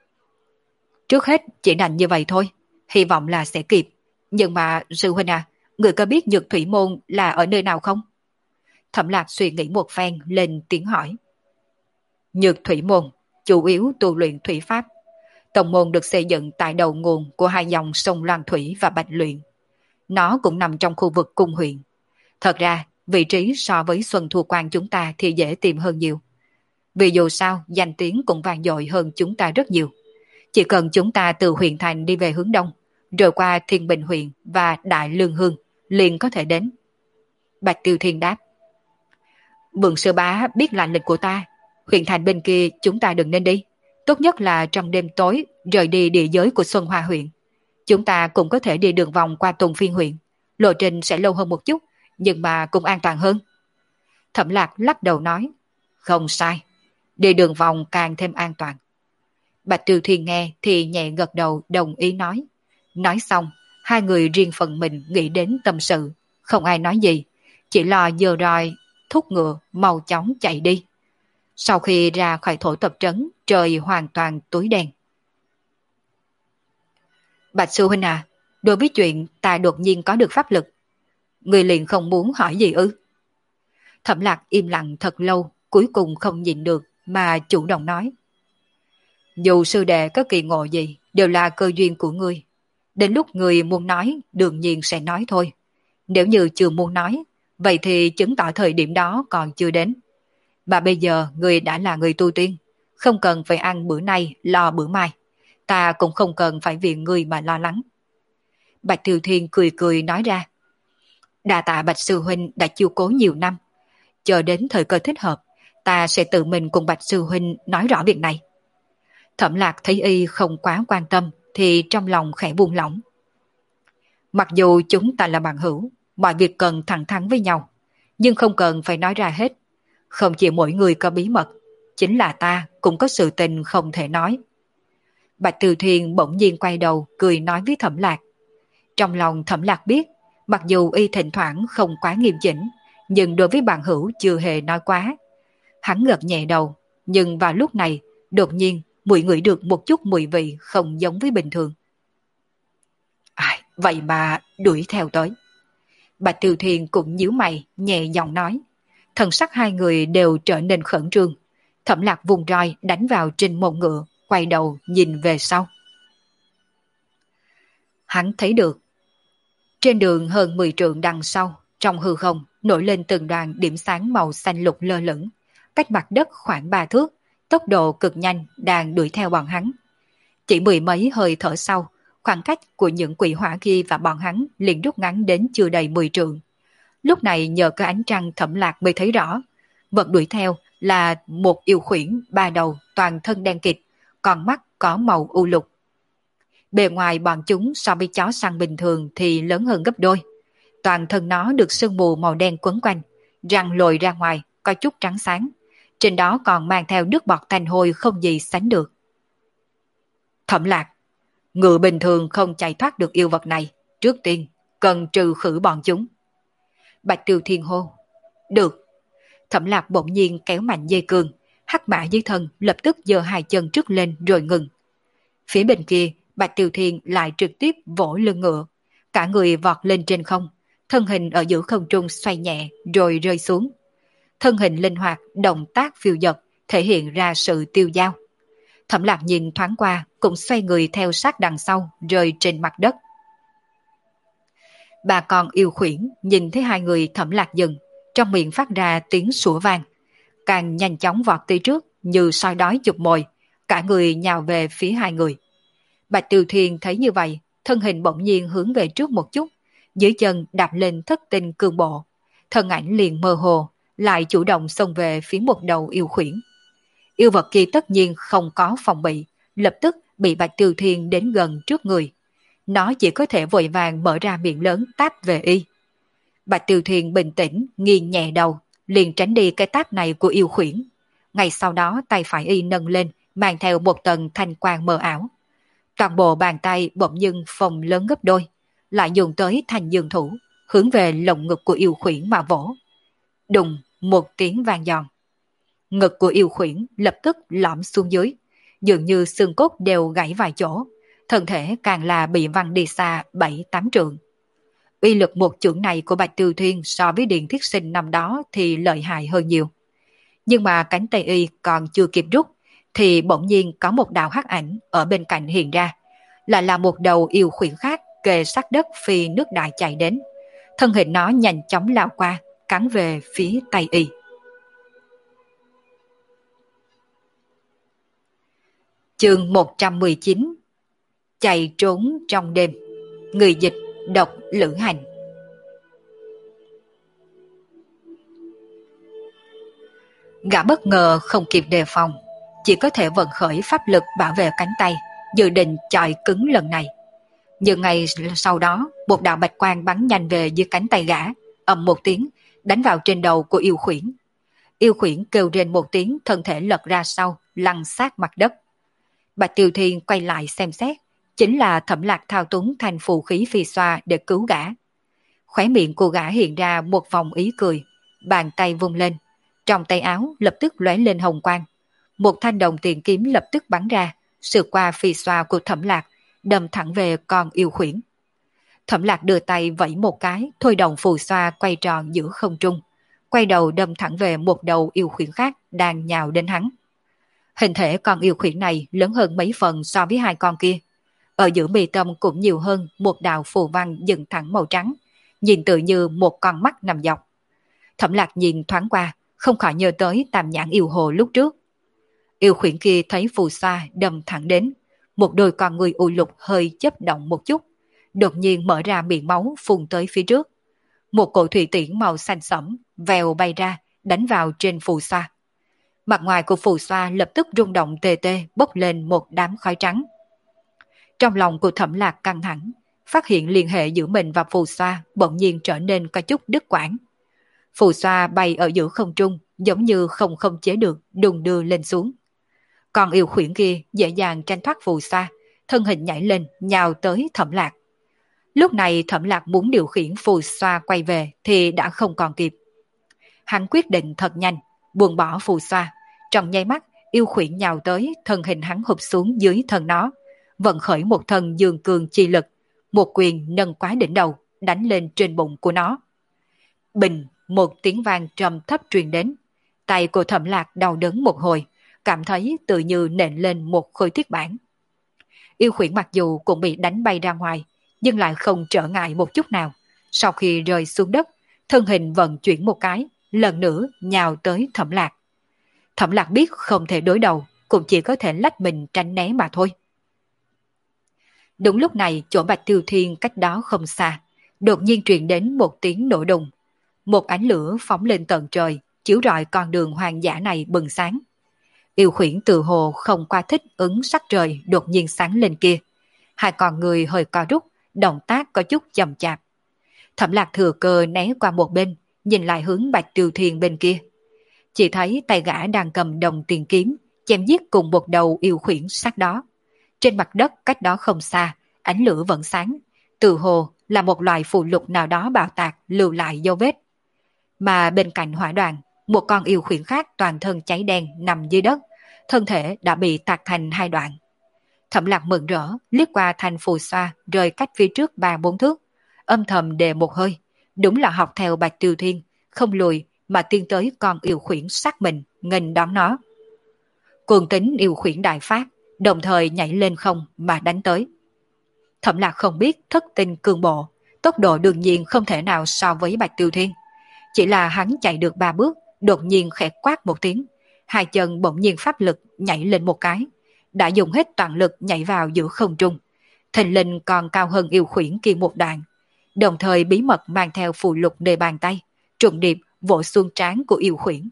Trước hết chỉ đành như vậy thôi, hy vọng là sẽ kịp. Nhưng mà sư huynh à, người có biết Nhược Thủy Môn là ở nơi nào không? Thẩm Lạc suy nghĩ một phen lên tiếng hỏi. Nhược Thủy Môn chủ yếu tu luyện thủy pháp. Tông môn được xây dựng tại đầu nguồn của hai dòng sông Loan Thủy và Bạch Luyện. Nó cũng nằm trong khu vực cung huyện. Thật ra, vị trí so với Xuân Thu Quan chúng ta thì dễ tìm hơn nhiều. Vì dù sao, danh tiếng cũng vang dội hơn chúng ta rất nhiều. Chỉ cần chúng ta từ huyện thành đi về hướng đông, rồi qua Thiên Bình huyện và Đại Lương Hương, liền có thể đến. Bạch Tiêu Thiên đáp. Bượng sư bá biết lệnh lịch của ta, huyện thành bên kia chúng ta đừng nên đi. Tốt nhất là trong đêm tối rời đi địa giới của Xuân Hoa huyện. Chúng ta cũng có thể đi đường vòng qua Tùng Phiên huyện. Lộ trình sẽ lâu hơn một chút, nhưng mà cũng an toàn hơn. Thẩm Lạc lắc đầu nói. Không sai, đi đường vòng càng thêm an toàn. Bạch Tiêu Thiên nghe thì nhẹ gật đầu đồng ý nói. Nói xong, hai người riêng phần mình nghĩ đến tâm sự. Không ai nói gì, chỉ lo dơ roi, thúc ngựa, mau chóng chạy đi. Sau khi ra khỏi thổ tập trấn, trời hoàn toàn tối đen. Bạch sư huynh à, đối với chuyện ta đột nhiên có được pháp lực, người liền không muốn hỏi gì ư? Thẩm Lạc im lặng thật lâu, cuối cùng không nhịn được mà chủ động nói. Dù sư đệ có kỳ ngộ gì, đều là cơ duyên của ngươi. Đến lúc người muốn nói, đương nhiên sẽ nói thôi. Nếu như chưa muốn nói, vậy thì chứng tỏ thời điểm đó còn chưa đến. Mà bây giờ người đã là người tu tiên, không cần phải ăn bữa nay lo bữa mai. Ta cũng không cần phải vì người mà lo lắng. Bạch Tiêu Thiên cười cười nói ra. Đa tạ Bạch Sư Huynh đã chiêu cố nhiều năm. Chờ đến thời cơ thích hợp, ta sẽ tự mình cùng Bạch Sư Huynh nói rõ việc này. Thẩm Lạc thấy y không quá quan tâm thì trong lòng khẽ buông lỏng. Mặc dù chúng ta là bạn hữu, mọi việc cần thẳng thắn với nhau, nhưng không cần phải nói ra hết. Không chỉ mỗi người có bí mật, chính là ta cũng có sự tình không thể nói. Bạch Từ Thiên bỗng nhiên quay đầu cười nói với Thẩm Lạc. Trong lòng Thẩm Lạc biết, mặc dù y thỉnh thoảng không quá nghiêm chỉnh, nhưng đối với bạn hữu chưa hề nói quá. Hắn gật nhẹ đầu, nhưng vào lúc này, đột nhiên mùi ngửi được một chút mùi vị không giống với bình thường. Vậy mà đuổi theo tới. Bạch Tiêu Thiên cũng nhíu mày, nhẹ giọng nói. Thần sắc hai người đều trở nên khẩn trương. Thẩm Lạc vùng roi đánh vào trên mông ngựa, quay đầu nhìn về sau. Hắn thấy được. Trên đường hơn 10 trượng đằng sau, trong hư không, nổi lên từng đoàn điểm sáng màu xanh lục lơ lửng. Cách mặt đất khoảng 3 thước, tốc độ cực nhanh đang đuổi theo bọn hắn. Chỉ mười mấy hơi thở sau, khoảng cách của những quỷ hỏa kia và bọn hắn liền rút ngắn đến chưa đầy 10 trượng. Lúc này nhờ cái ánh trăng Thẩm Lạc mới thấy rõ, vật đuổi theo là một yêu khuyển ba đầu toàn thân đen kịt, còn mắt có màu u lục. Bề ngoài bọn chúng so với chó săn bình thường thì lớn hơn gấp đôi. Toàn thân nó được sương mù màu đen quấn quanh, răng lồi ra ngoài, có chút trắng sáng. Trên đó còn mang theo nước bọt tanh hôi không gì sánh được. Thẩm Lạc, ngựa bình thường không chạy thoát được yêu vật này. Trước tiên, cần trừ khử bọn chúng. Bạch Tiêu Thiên hô. Được. Thẩm Lạc bỗng nhiên kéo mạnh dây cương, hắc mã dưới thân lập tức giơ hai chân trước lên rồi ngừng. Phía bên kia, Bạch Tiêu Thiên lại trực tiếp vỗ lưng ngựa, cả người vọt lên trên không, thân hình ở giữa không trung xoay nhẹ rồi rơi xuống. Thân hình linh hoạt, động tác phiêu dật, thể hiện ra sự tiêu dao. Thẩm Lạc nhìn thoáng qua, cũng xoay người theo sát đằng sau, rơi trên mặt đất. Bà con yêu khuyển nhìn thấy hai người Thẩm Lạc dừng, trong miệng phát ra tiếng sủa vang, càng nhanh chóng vọt tới trước như sói đói chụp mồi, cả người nhào về phía hai người. Bạch Tiêu Thiên thấy như vậy, thân hình bỗng nhiên hướng về trước một chút, dưới chân đạp lên thất tinh cương bộ, thân ảnh liền mơ hồ, lại chủ động xông về phía một đầu yêu khuyển. Yêu vật kia tất nhiên không có phòng bị, lập tức bị Bạch Tiêu Thiên đến gần trước người. Nó chỉ có thể vội vàng mở ra miệng lớn táp về y. Bạch Tiêu Thiên bình tĩnh, nghiêng nhẹ đầu, liền tránh đi cái táp này của yêu khuyển. Ngay sau đó tay phải y nâng lên, mang theo một tầng thanh quang mờ ảo. Toàn bộ bàn tay bỗng dưng phồng lớn gấp đôi, lại dùng tới thành dương thủ, hướng về lồng ngực của yêu khuyển mà vỗ. Đùng, một tiếng vang giòn. Ngực của yêu khuyển lập tức lõm xuống dưới, dường như xương cốt đều gãy vài chỗ, thân thể càng là bị văng đi xa 7-8 trượng. Uy lực một chưởng này của Bạch Tiêu Thiên so với Điện Thiết Sinh năm đó thì lợi hại hơn nhiều. Nhưng mà cánh tay y còn chưa kịp rút, thì bỗng nhiên có một đạo hắc ảnh ở bên cạnh hiện ra, là một đầu yêu khuyển khác kề sát đất phi nước đại chạy đến. Thân hình nó nhanh chóng lao qua, cắn về phía tay y. Chương 119. Chạy trốn trong đêm. Người dịch độc Lữ Hành. Gã bất ngờ không kịp đề phòng, chỉ có thể vận khởi pháp lực bảo vệ cánh tay, dự định chọi cứng lần này. Nhưng ngay sau đó, một đạo bạch quang bắn nhanh về dưới cánh tay gã, ầm một tiếng, đánh vào trên đầu của yêu khuyển. Yêu khuyển kêu rên một tiếng, thân thể lật ra sau, lăn sát mặt đất. Bạch Tiêu Thiên quay lại xem xét, chính là Thẩm Lạc thao túng thành phù khí phi xoa để cứu gã. Khóe miệng của gã hiện ra một vòng ý cười, bàn tay vung lên, trong tay áo lập tức lóe lên hồng quang. Một thanh đồng tiền kiếm lập tức bắn ra, sượt qua phi xoa của Thẩm Lạc, đâm thẳng về con yêu khuyển. Thẩm Lạc đưa tay vẫy một cái, thôi đồng phù xoa quay tròn giữa không trung, quay đầu đâm thẳng về một đầu yêu khuyển khác đang nhào đến hắn. Hình thể con yêu khuyển này lớn hơn mấy phần so với hai con kia. Ở giữa mi tâm cũng nhiều hơn một đạo phù văn dựng thẳng màu trắng, nhìn tự như một con mắt nằm dọc. Thẩm Lạc nhìn thoáng qua, không khỏi nhớ tới Tam Nhãn yêu hồ lúc trước. Yêu khuyển kia thấy phù xoa đâm thẳng đến, một đôi con người u lục hơi chớp động một chút, đột nhiên mở ra miệng máu phun tới phía trước. Một cổ thủy tiễn màu xanh sẫm vèo bay ra, đánh vào trên phù xoa. Mặt ngoài của phù xoa lập tức rung động tê tê, bốc lên một đám khói trắng. Trong lòng của Thẩm Lạc căng thẳng, phát hiện liên hệ giữa mình và phù xoa bỗng nhiên trở nên có chút đứt quãng. Phù xoa bay ở giữa không trung, giống như không khống chế được, đùng đưa lên xuống. Còn yêu khuyển kia dễ dàng tranh thoát phù xoa, thân hình nhảy lên, nhào tới Thẩm Lạc. Lúc này Thẩm Lạc muốn điều khiển phù xoa quay về thì đã không còn kịp. Hắn quyết định thật nhanh, buông bỏ phù xoa. Trong nháy mắt, yêu khuyển nhào tới, thân hình hắn hụp xuống dưới thân nó, vận khởi một thân dương cường chi lực, một quyền nâng quá đỉnh đầu, đánh lên trên bụng của nó. Bình, một tiếng vang trầm thấp truyền đến. Tay của Thẩm Lạc đau đớn một hồi, cảm thấy tự như nện lên một khối thiết bản. Yêu khuyển mặc dù cũng bị đánh bay ra ngoài, nhưng lại không trở ngại một chút nào. Sau khi rơi xuống đất, thân hình vận chuyển một cái, lần nữa nhào tới Thẩm Lạc. Thẩm Lạc biết không thể đối đầu, cũng chỉ có thể lách mình tránh né mà thôi. Đúng lúc này, chỗ Bạch Tiêu Thiên cách đó không xa, đột nhiên truyền đến một tiếng nổ đùng. Một ánh lửa phóng lên tận trời, chiếu rọi con đường hoang dã này bừng sáng. Yêu khuyển từ hồ không qua thích ứng sắc trời đột nhiên sáng lên kia. Hai con người hơi co rút, động tác có chút chậm chạp. Thẩm Lạc thừa cơ né qua một bên, nhìn lại hướng Bạch Tiêu Thiên bên kia. Chỉ thấy tay gã đang cầm đồng tiền kiếm, chém giết cùng một đầu yêu khuyển sát đó. Trên mặt đất cách đó không xa, ánh lửa vẫn sáng. Từ hồ là một loài phù lục nào đó bạo tạc lưu lại dấu vết. Mà bên cạnh hỏa đoàn, một con yêu khuyển khác toàn thân cháy đen nằm dưới đất, thân thể đã bị tạc thành hai đoạn. Thẩm Lạc mừng rỡ, liếc qua thanh phù xoa rơi cách phía trước 3-4 thước, âm thầm đề một hơi, đúng là học theo Bạch Tiêu Thiên, không lùi mà tiến tới con yêu khuyển sát mình, nghênh đón nó. Cuồng tính yêu khuyển đại phát, đồng thời nhảy lên không mà đánh tới. Thẩm Lạc không biết thất tinh cường bộ, tốc độ đương nhiên không thể nào so với Bạch Tiêu Thiên. Chỉ là hắn chạy được 3 bước, đột nhiên khẽ quát một tiếng, hai chân bỗng nhiên pháp lực nhảy lên một cái, đã dùng hết toàn lực nhảy vào giữa không trung. Thình lình còn cao hơn yêu khuyển kia một đoạn, đồng thời bí mật mang theo phù lục nơi bàn tay, trùng điệp vỗ xuống trán của yêu khuyển.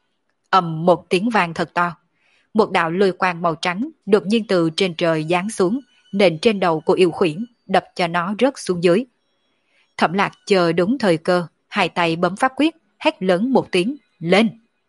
Ầm một tiếng vang thật to, một đạo lôi quang màu trắng đột nhiên từ trên trời giáng xuống, nện trên đầu của yêu khuyển, đập cho nó rớt xuống dưới. Thẩm Lạc chờ đúng thời cơ, hai tay bấm pháp quyết, hét lớn một tiếng, lên.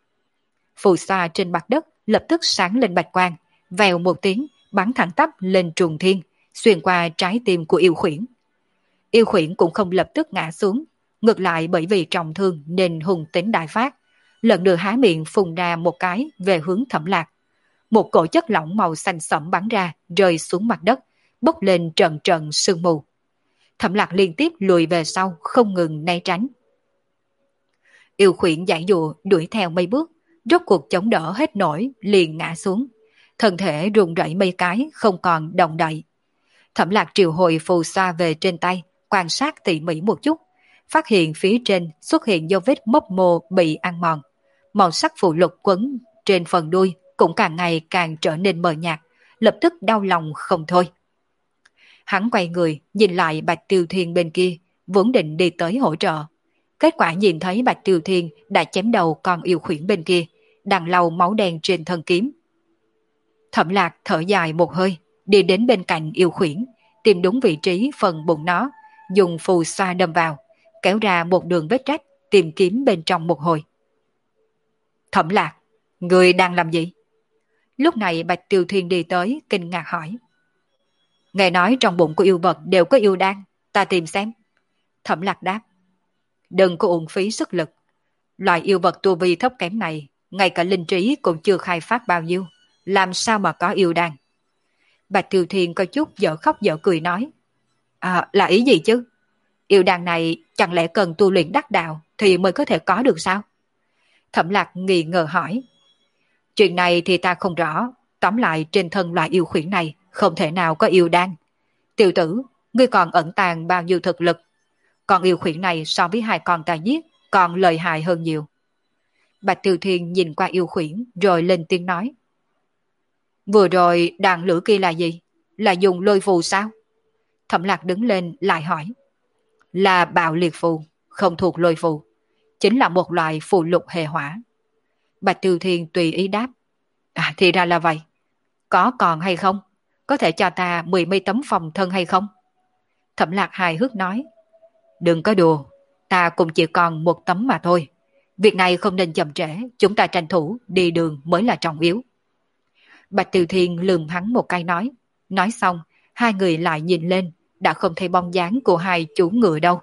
Phù sa trên mặt đất lập tức sáng lên bạch quang, vèo một tiếng, bắn thẳng tắp lên trùng thiên, xuyên qua trái tim của yêu khuyển. Yêu khuyển cũng không lập tức ngã xuống, ngược lại bởi vì trọng thương nên hùng tính đại phát, lần nữa há miệng phun ra một cái về hướng Thẩm Lạc. Một cổ chất lỏng màu xanh sẫm bắn ra, rơi xuống mặt đất, bốc lên trận trận sương mù. Thẩm Lạc liên tiếp lùi về sau, không ngừng né tránh. Yêu khuyển giãy dụa đuổi theo mấy bước, rốt cuộc chống đỡ hết nổi, liền ngã xuống. Thân thể run rẩy mấy cái, không còn động đậy. Thẩm Lạc triệu hồi phù sa về trên tay, quan sát tỉ mỉ một chút, phát hiện phía trên xuất hiện dấu vết mấp mô bị ăn mòn. Màu sắc phù lục quấn trên phần đuôi cũng càng ngày càng trở nên mờ nhạt, lập tức đau lòng không thôi. Hắn quay người, nhìn lại Bạch Tiêu Thiên bên kia, vốn định đi tới hỗ trợ. Kết quả nhìn thấy Bạch Tiêu Thiên đã chém đầu con yêu khuyển bên kia, đang lau máu đen trên thân kiếm. Thẩm Lạc thở dài một hơi, đi đến bên cạnh yêu khuyển, tìm đúng vị trí phần bụng nó, dùng phù xoa đâm vào, kéo ra một đường vết rách, tìm kiếm bên trong một hồi. Thẩm Lạc, người đang làm gì? Lúc này Bạch Tiêu Thiên đi tới, kinh ngạc hỏi. Nghe nói trong bụng của yêu vật đều có yêu đan, ta tìm xem. Thẩm Lạc đáp. Đừng có uổng phí sức lực. Loài yêu vật tu vi thấp kém này, ngay cả linh trí cũng chưa khai phát bao nhiêu, làm sao mà có yêu đan? Bạch Tiêu Thiên có chút dở khóc dở cười nói. Là ý gì chứ? Yêu đan này chẳng lẽ cần tu luyện đắc đạo thì mới có thể có được sao? Thẩm Lạc nghi ngờ hỏi. Chuyện này thì ta không rõ, tóm lại trên thân loài yêu khuyển này không thể nào có yêu đan. Tiểu tử, ngươi còn ẩn tàng bao nhiêu thực lực? Con yêu khuyển này so với hai con ta giết còn lợi hại hơn nhiều. Bạch Tiêu Thiên nhìn qua yêu khuyển rồi lên tiếng nói. Vừa rồi đàn lửa kia là gì? Là dùng lôi phù sao? Thẩm Lạc đứng lên lại hỏi. Là bạo liệt phù, không thuộc lôi phù. Chính là một loại phù lục hệ hỏa. Bạch Tiêu Thiên tùy ý đáp. Thì ra là vậy. Có còn hay không? Có thể cho ta 10 mấy tấm phòng thân hay không? Thẩm Lạc hài hước nói. Đừng có đùa, ta cũng chỉ còn một tấm mà thôi. Việc này không nên chậm trễ, chúng ta tranh thủ đi đường mới là trọng yếu. Bạch Tiêu Thiên lườm hắn một cái nói. Nói xong, hai người lại nhìn lên, đã không thấy bóng dáng của hai chú ngựa đâu.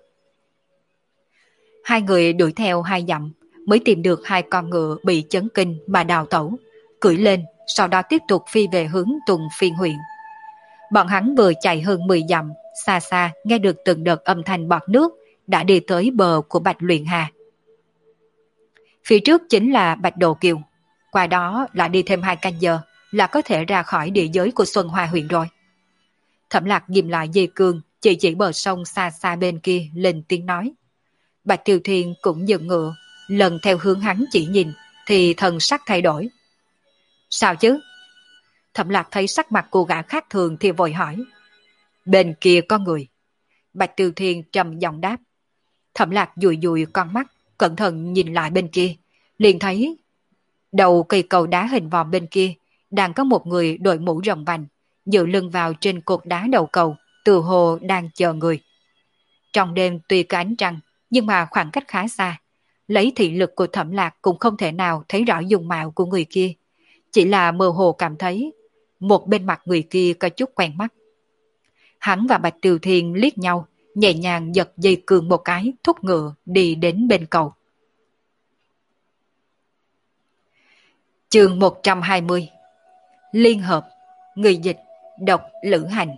Hai người đuổi theo 2 dặm, mới tìm được 2 con ngựa bị chấn kinh mà đào tẩu, cưỡi lên, sau đó tiếp tục phi về hướng Tùng Phiên huyện. Bọn hắn vừa chạy hơn 10 dặm, xa xa nghe được từng đợt âm thanh bọt nước, đã đi tới bờ của Bạch Luyện Hà. Phía trước chính là Bạch Đồ Kiều, qua đó là đi thêm 2 canh giờ là có thể ra khỏi địa giới của Xuân Hoa huyện rồi. Thẩm Lạc ghim lại dây cương, chỉ bờ sông xa xa bên kia lên tiếng nói. Bạch Tiêu Thiên cũng dừng ngựa, lần theo hướng hắn chỉ nhìn thì thần sắc thay đổi. Sao chứ? Thẩm Lạc thấy sắc mặt cô gã khác thường thì vội hỏi. Bên kia có người. Bạch Tiêu Thiên trầm giọng đáp. Thẩm Lạc dùi dùi con mắt, cẩn thận nhìn lại bên kia, liền thấy đầu cây cầu đá hình vòm bên kia đang có một người đội mũ rộng vành, dựa lưng vào trên cột đá đầu cầu, từ hồ đang chờ người. Trong đêm tuy có ánh trăng, nhưng mà khoảng cách khá xa, lấy thị lực của Thẩm Lạc cũng không thể nào thấy rõ dung mạo của người kia, chỉ là mơ hồ cảm thấy một bên mặt người kia có chút quen mắt. Hắn và Bạch Tiêu Thiên liếc nhau, nhẹ nhàng giật dây cương một cái, thúc ngựa đi đến bên cầu. Chương 120. Liên hợp. Người dịch. Độc Lữ Hành.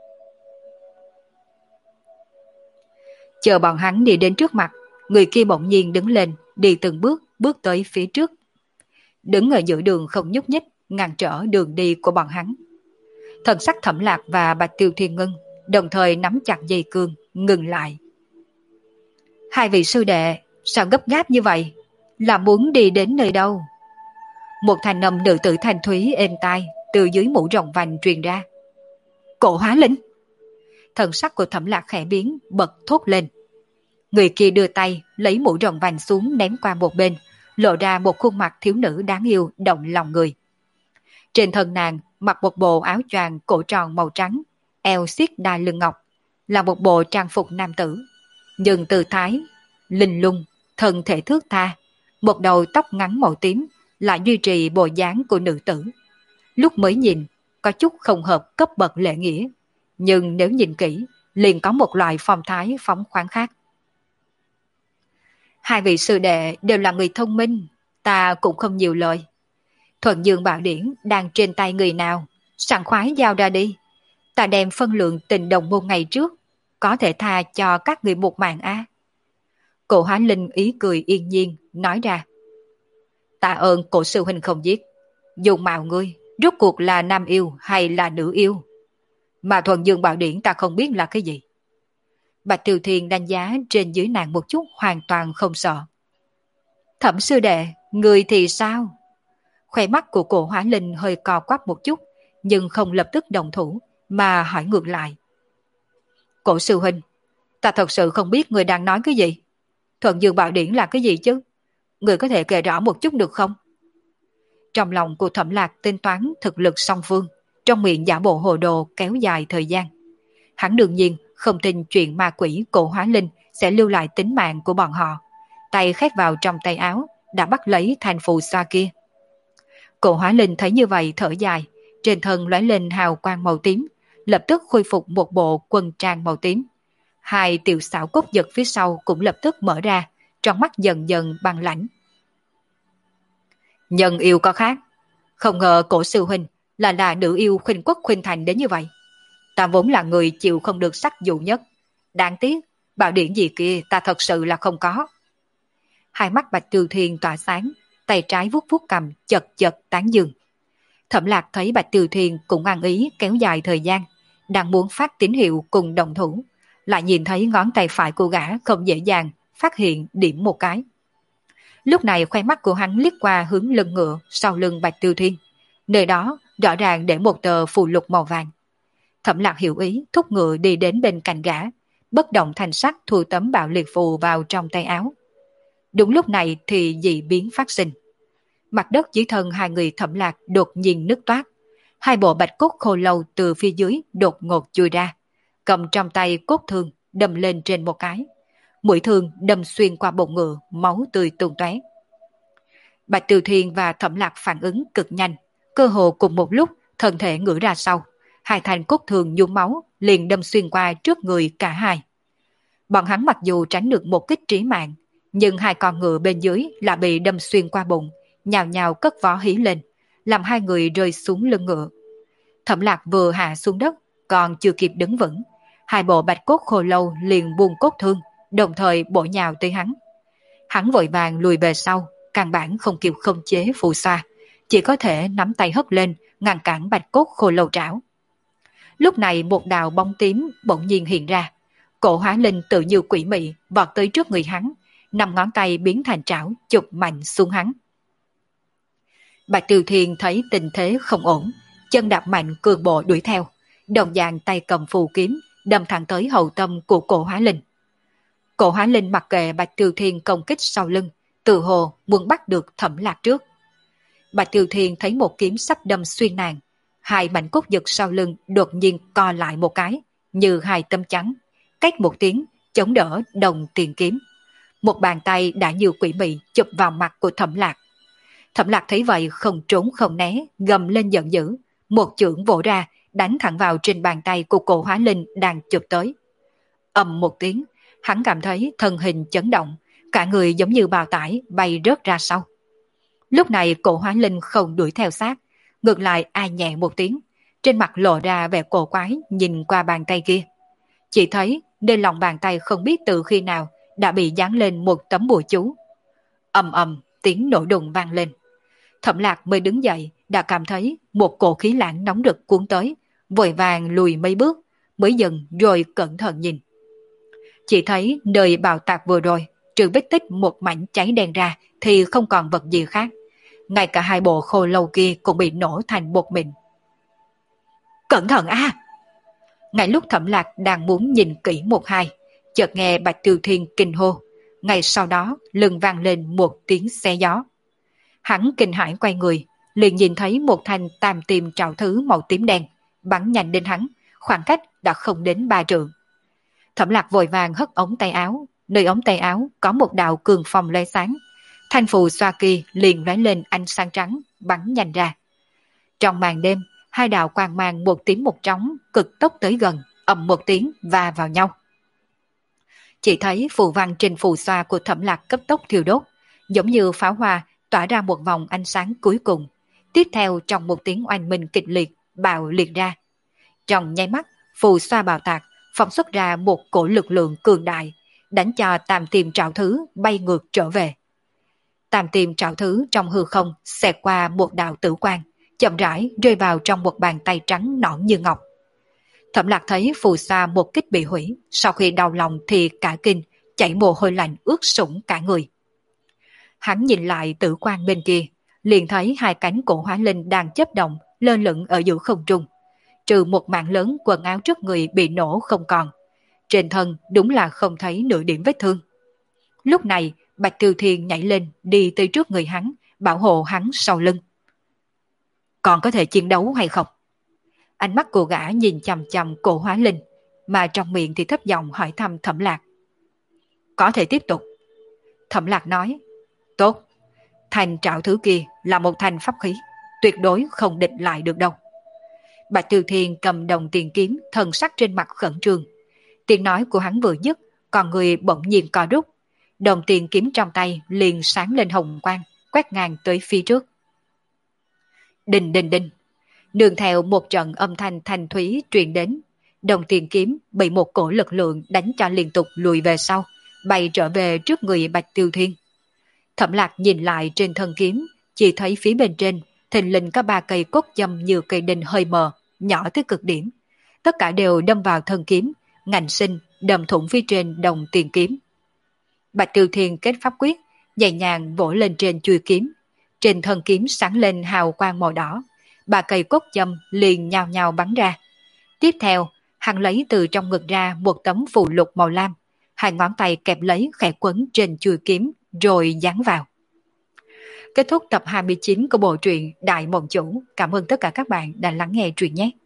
Chờ bọn hắn đi đến trước mặt, người kia bỗng nhiên đứng lên, đi từng bước, bước tới phía trước. Đứng ở giữa đường không nhúc nhích, ngăn trở đường đi của bọn hắn. Thần sắc Thẩm Lạc và Bạch Tiêu Thiên ngưng, đồng thời nắm chặt dây cương, ngừng lại. Hai vị sư đệ, sao gấp gáp như vậy? Là muốn đi đến nơi đâu? Một thanh âm nữ tử thanh thúy êm tai từ dưới mũ rộng vành truyền ra. Cổ Hóa Linh! Thần sắc của Thẩm Lạc khẽ biến, bật thốt lên. Người kia đưa tay lấy mũ rộng vành xuống ném qua một bên, lộ ra một khuôn mặt thiếu nữ đáng yêu động lòng người. Trên thân nàng mặc một bộ áo choàng cổ tròn màu trắng, eo xiết đai lưng ngọc, là một bộ trang phục nam tử. Nhưng tư thái linh lung, thân thể thước tha, một đầu tóc ngắn màu tím lại duy trì bộ dáng của nữ tử. Lúc mới nhìn có chút không hợp cấp bậc lễ nghĩa, nhưng nếu nhìn kỹ liền có một loại phong thái phóng khoáng khác. Hai vị sư đệ đều là người thông minh, ta cũng không nhiều lời. Thuận Dương Bảo Điển đang trên tay người nào, sảng khoái giao ra đi. Ta đem phân lượng tình đồng môn ngày trước, có thể tha cho các người một mạng a. Cổ Hóa Linh ý cười yên nhiên, nói ra. Tạ ơn cổ sư huynh không giết. Dùng mạo ngươi, rốt cuộc là nam yêu hay là nữ yêu? Mà Thuận Dương Bảo Điển ta không biết là cái gì. Bạch Tiêu Thiên đánh giá trên dưới nàng một chút, hoàn toàn không sợ. Thẩm sư đệ, người thì sao? Khoe mắt của Cổ Hóa Linh hơi co quắp một chút, nhưng không lập tức đồng thủ, mà hỏi ngược lại. Cổ sư huynh, ta thật sự không biết người đang nói cái gì. Thuận Dương Bảo Điển là cái gì chứ? Người có thể kể rõ một chút được không? Trong lòng của Thẩm Lạc tính toán thực lực song phương, trong miệng giả bộ hồ đồ kéo dài thời gian. Hắn đương nhiên không tin chuyện ma quỷ Cổ Hóa Linh sẽ lưu lại tính mạng của bọn họ. Tay khép vào trong tay áo, đã bắt lấy thanh phù xoa kia. Cổ Hóa Linh thấy như vậy thở dài, trên thân lóe lên hào quang màu tím, lập tức khôi phục một bộ quân trang màu tím. Hai tiểu xảo cốt giật phía sau cũng lập tức mở ra, trong mắt dần dần băng lãnh. Nhân yêu có khác, không ngờ Cổ sư huynh là nữ yêu khuynh quốc khuynh thành đến như vậy. Ta vốn là người chịu không được sắc dụ nhất, đáng tiếc bảo điển gì kia ta thật sự là không có. Hai mắt Bạch Tiêu Thiên tỏa sáng, tay trái vuốt vuốt cầm, chật chật tán dương. Thẩm Lạc thấy Bạch Tiêu Thiên cũng ăn ý kéo dài thời gian, đang muốn phát tín hiệu cùng đồng thủ, lại nhìn thấy ngón tay phải của gã không dễ dàng phát hiện điểm một cái. Lúc này khoe mắt của hắn liếc qua hướng lưng ngựa sau lưng Bạch Tiêu Thiên, nơi đó rõ ràng để một tờ phù lục màu vàng. Thẩm Lạc hiểu ý, thúc ngựa đi đến bên cạnh gã, bất động thanh sắc thu tấm bạo liệt phù vào trong tay áo. Đúng lúc này thì dị biến phát sinh. Mặt đất dưới thân hai người Thẩm Lạc đột nhiên nứt toát, hai bộ bạch cốt khô lâu từ phía dưới đột ngột chui ra, cầm trong tay cốt thương đâm lên trên một cái. Mũi thương đâm xuyên qua bụng ngựa, máu tươi tuôn tóe. Bạch Tiêu Thiên và Thẩm Lạc phản ứng cực nhanh, cơ hồ cùng một lúc thân thể ngửa ra sau, hai thanh cốt thương nhuốm máu liền đâm xuyên qua trước người cả hai. Bọn hắn mặc dù tránh được một kích trí mạng, nhưng hai con ngựa bên dưới là bị đâm xuyên qua bụng, nhào nhào cất vó hí lên, làm hai người rơi xuống lưng ngựa. Thẩm Lạc vừa hạ xuống đất, còn chưa kịp đứng vững, hai bộ bạch cốt khô lâu liền buông cốt thương, đồng thời bổ nhào tới hắn. Hắn vội vàng lùi về sau, căn bản không kịp khống chế phù xoa, chỉ có thể nắm tay hất lên, ngăn cản bạch cốt khô lâu trảo. Lúc này một đạo bóng tím bỗng nhiên hiện ra, cổ hóa linh tự như quỷ mị vọt tới trước người hắn, 5 ngón tay biến thành trảo chụp mạnh xuống hắn. Bạch Tiêu Thiên thấy tình thế không ổn, chân đạp mạnh cường bộ đuổi theo, đồng dạng tay cầm phù kiếm, đâm thẳng tới hậu tâm của cổ hóa linh. Cổ hóa linh mặc kệ Bạch Tiêu Thiên công kích sau lưng, tự hồ muốn bắt được Thẩm Lạc trước. Bạch Tiêu Thiên thấy một kiếm sắp đâm xuyên nàng, hai mảnh cốt giật sau lưng đột nhiên co lại một cái, như hai tấm chắn, cách một tiếng chống đỡ đồng tiền kiếm. Một bàn tay đã như quỷ mị chụp vào mặt của Thẩm Lạc. Thẩm Lạc thấy vậy không trốn không né, gầm lên giận dữ, một chưởng vỗ ra, đánh thẳng vào trên bàn tay của cổ hóa linh đang chụp tới. Ầm một tiếng, hắn cảm thấy thân hình chấn động, cả người giống như bào tải bay rớt ra sau. Lúc này cổ hóa linh không đuổi theo sát, ngược lại ai nhẹ một tiếng, trên mặt lộ ra vẻ cổ quái nhìn qua bàn tay kia. Chỉ thấy trên lòng bàn tay không biết từ khi nào đã bị dán lên một tấm bùa chú. Ầm ầm tiếng nổ đùng vang lên. Thẩm Lạc mới đứng dậy đã cảm thấy một cổ khí lãng nóng rực cuốn tới, vội vàng lùi mấy bước, mới dừng rồi cẩn thận nhìn. Chỉ thấy nơi bào tạc vừa rồi, trừ vết tích một mảnh cháy đen ra thì không còn vật gì khác. Ngay cả hai bộ khô lâu kia cũng bị nổ thành bột mịn. Cẩn thận a! Ngay lúc Thẩm Lạc đang muốn nhìn kỹ một hai, chợt nghe Bạch Tiêu Thiên kinh hô. Ngay sau đó lưng vang lên một tiếng xé gió. Hắn kinh hãi quay người, liền nhìn thấy một thanh tam tiêm trảo thứ màu tím đen bắn nhanh đến hắn, khoảng cách đã không đến 3 trượng. Thẩm Lạc vội vàng hất ống tay áo, nơi ống tay áo có một đạo cường phong lóe sáng, thanh phù xoa kỳ liền lóe lên ánh sáng trắng, bắn nhanh ra. Trong màn đêm, hai đạo quang mang một tím một trắng cực tốc tới gần, ầm một tiếng va vào nhau. Chỉ thấy phù văn trên phù xoa của Thẩm Lạc cấp tốc thiêu đốt, giống như pháo hoa tỏa ra một vòng ánh sáng cuối cùng. Tiếp theo trong một tiếng oanh minh kịch liệt, bạo liệt ra. Trong nháy mắt, phù xoa bạo tạc, phóng xuất ra một cổ lực lượng cường đại, đánh cho tam tiêm trảo thứ bay ngược trở về. Tam tiêm trảo thứ trong hư không xẹt qua một đạo tử quang, chậm rãi rơi vào trong một bàn tay trắng nõn như ngọc. Thẩm Lạc thấy phù sa một kích bị hủy, sau khi đau lòng thì cả kinh, chảy mồ hôi lạnh ướt sũng cả người. Hắn nhìn lại tử quang bên kia, liền thấy hai cánh cổ hóa linh đang chớp động, lơ lửng ở giữa không trung. Trừ một mảng lớn quần áo trước người bị nổ không còn. Trên thân đúng là không thấy nửa điểm vết thương. Lúc này, Bạch Tiêu Thiên nhảy lên, đi tới trước người hắn, bảo hộ hắn sau lưng. Còn có thể chiến đấu hay không? Ánh mắt của gã nhìn chằm chằm cổ hóa linh, mà trong miệng thì thấp giọng hỏi thăm Thẩm Lạc. Có thể tiếp tục. Thẩm Lạc nói, tốt, thành trảo thứ kia là một thành pháp khí, tuyệt đối không địch lại được đâu. Bạch Tiêu Thiên cầm đồng tiền kiếm, thần sắc trên mặt khẩn trương. Tiếng nói của hắn vừa dứt, còn người bỗng nhiên co rút. Đồng tiền kiếm trong tay liền sáng lên hồng quang, quét ngang tới phía trước. Đinh đinh đinh. Nương theo một trận âm thanh thanh thúy truyền đến, đồng tiền kiếm bị một cổ lực lượng đánh cho liên tục lùi về sau, bay trở về trước người Bạch Tiêu Thiên. Thẩm Lạc nhìn lại trên thân kiếm, chỉ thấy phía bên trên thình lình có 3 cây cốt châm như cây đinh hơi mờ, nhỏ tới cực điểm. Tất cả đều đâm vào thân kiếm, ngạnh sinh đâm thủng phía trên đồng tiền kiếm. Bạch Tiêu Thiên kết pháp quyết, nhẹ nhàng vỗ lên trên chuôi kiếm. Trên thân kiếm sáng lên hào quang màu đỏ, 3 cây cốt châm liền nhào nhào bắn ra. Tiếp theo, hắn lấy từ trong ngực ra một tấm phù lục màu lam, hai ngón tay kẹp lấy khẽ quấn trên chuôi kiếm rồi dán vào. Kết thúc tập 29 của bộ truyện Đại Mộng Chủ. Cảm ơn tất cả các bạn đã lắng nghe truyện nhé.